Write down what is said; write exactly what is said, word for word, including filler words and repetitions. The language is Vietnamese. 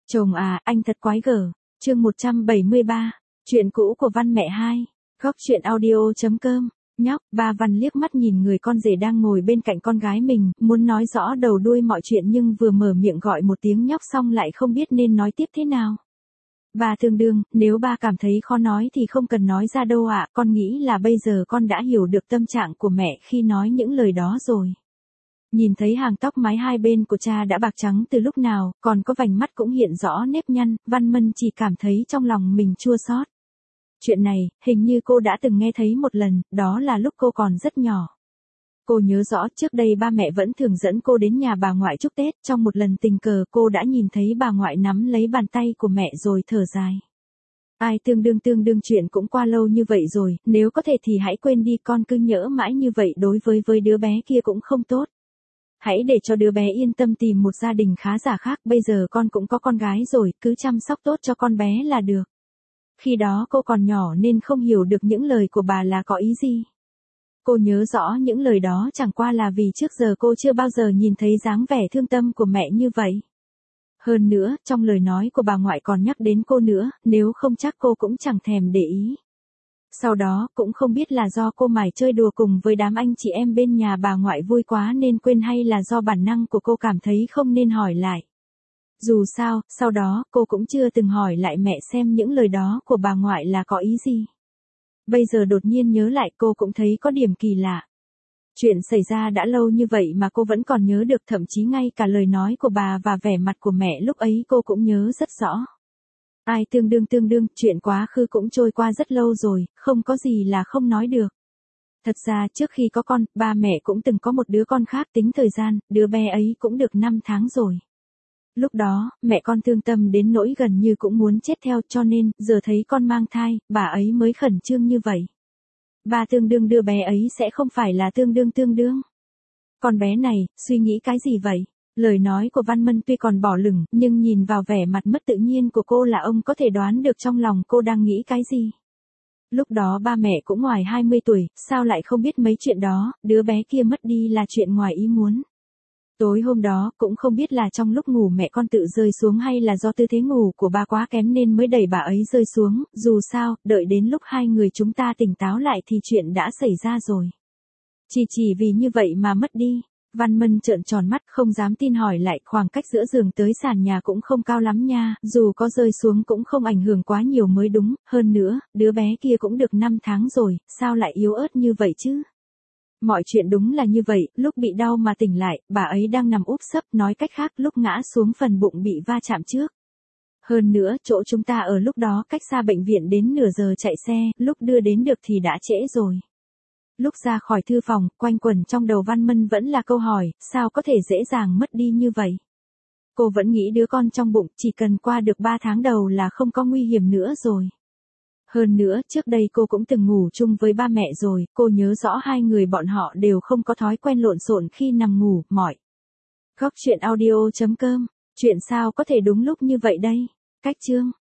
Chồng à, anh thật quái gở. Chương một trăm bảy mươi ba. Chuyện cũ của Văn mẹ hai. Góc chuyện audio.com. Nhóc, ba Văn liếc mắt nhìn người con rể đang ngồi bên cạnh con gái mình, muốn nói rõ đầu đuôi mọi chuyện nhưng vừa mở miệng gọi một tiếng nhóc xong lại không biết nên nói tiếp thế nào. Ba tương đương, nếu ba cảm thấy khó nói thì không cần nói ra đâu ạ, con nghĩ là bây giờ con đã hiểu được tâm trạng của mẹ khi nói những lời đó rồi. Nhìn thấy hàng tóc mái hai bên của cha đã bạc trắng từ lúc nào, còn có vành mắt cũng hiện rõ nếp nhăn, Văn Mân chỉ cảm thấy trong lòng mình chua xót. Chuyện này, hình như cô đã từng nghe thấy một lần, đó là lúc cô còn rất nhỏ. Cô nhớ rõ trước đây ba mẹ vẫn thường dẫn cô đến nhà bà ngoại chúc Tết, trong một lần tình cờ cô đã nhìn thấy bà ngoại nắm lấy bàn tay của mẹ rồi thở dài. Ai tương đương tương đương chuyện cũng qua lâu như vậy rồi, nếu có thể thì hãy quên đi, con cứ nhớ mãi như vậy đối với với đứa bé kia cũng không tốt. Hãy để cho đứa bé yên tâm tìm một gia đình khá giả khác, bây giờ con cũng có con gái rồi, cứ chăm sóc tốt cho con bé là được. Khi đó cô còn nhỏ nên không hiểu được những lời của bà là có ý gì. Cô nhớ rõ những lời đó chẳng qua là vì trước giờ cô chưa bao giờ nhìn thấy dáng vẻ thương tâm của mẹ như vậy. Hơn nữa, trong lời nói của bà ngoại còn nhắc đến cô nữa, nếu không chắc cô cũng chẳng thèm để ý. Sau đó, cũng không biết là do cô mải chơi đùa cùng với đám anh chị em bên nhà bà ngoại vui quá nên quên hay là do bản năng của cô cảm thấy không nên hỏi lại. Dù sao, sau đó, cô cũng chưa từng hỏi lại mẹ xem những lời đó của bà ngoại là có ý gì. Bây giờ đột nhiên nhớ lại cô cũng thấy có điểm kỳ lạ. Chuyện xảy ra đã lâu như vậy mà cô vẫn còn nhớ được, thậm chí ngay cả lời nói của bà và vẻ mặt của mẹ lúc ấy cô cũng nhớ rất rõ. Ai tương đương tương đương, chuyện quá khứ cũng trôi qua rất lâu rồi, không có gì là không nói được. Thật ra trước khi có con, ba mẹ cũng từng có một đứa con khác, tính thời gian, đứa bé ấy cũng được năm tháng rồi. Lúc đó, mẹ con thương tâm đến nỗi gần như cũng muốn chết theo, cho nên, giờ thấy con mang thai, bà ấy mới khẩn trương như vậy. Ba tương đương đứa bé ấy sẽ không phải là tương đương tương đương. Con bé này, suy nghĩ cái gì vậy? Lời nói của Văn Mân tuy còn bỏ lửng, nhưng nhìn vào vẻ mặt mất tự nhiên của cô là ông có thể đoán được trong lòng cô đang nghĩ cái gì. Lúc đó ba mẹ cũng ngoài hai mươi tuổi, sao lại không biết mấy chuyện đó, đứa bé kia mất đi là chuyện ngoài ý muốn. Tối hôm đó, cũng không biết là trong lúc ngủ mẹ con tự rơi xuống hay là do tư thế ngủ của ba quá kém nên mới đẩy bà ấy rơi xuống, dù sao, đợi đến lúc hai người chúng ta tỉnh táo lại thì chuyện đã xảy ra rồi. Chỉ chỉ vì như vậy mà mất đi. Văn Mân trợn tròn mắt không dám tin hỏi lại, khoảng cách giữa giường tới sàn nhà cũng không cao lắm nha, dù có rơi xuống cũng không ảnh hưởng quá nhiều mới đúng, hơn nữa, đứa bé kia cũng được năm tháng rồi, sao lại yếu ớt như vậy chứ? Mọi chuyện đúng là như vậy, lúc bị đau mà tỉnh lại, bà ấy đang nằm úp sấp, nói cách khác lúc ngã xuống phần bụng bị va chạm trước. Hơn nữa, chỗ chúng ta ở lúc đó cách xa bệnh viện đến nửa giờ chạy xe, lúc đưa đến được thì đã trễ rồi. Lúc ra khỏi thư phòng, quanh quẩn trong đầu Văn Mân vẫn là câu hỏi, sao có thể dễ dàng mất đi như vậy? Cô vẫn nghĩ đứa con trong bụng chỉ cần qua được ba tháng đầu là không có nguy hiểm nữa rồi. Hơn nữa, trước đây cô cũng từng ngủ chung với ba mẹ rồi, cô nhớ rõ hai người bọn họ đều không có thói quen lộn xộn khi nằm ngủ, mỏi. Góc chuyện audio.com, chuyện sao có thể đúng lúc như vậy đây? Cách chương.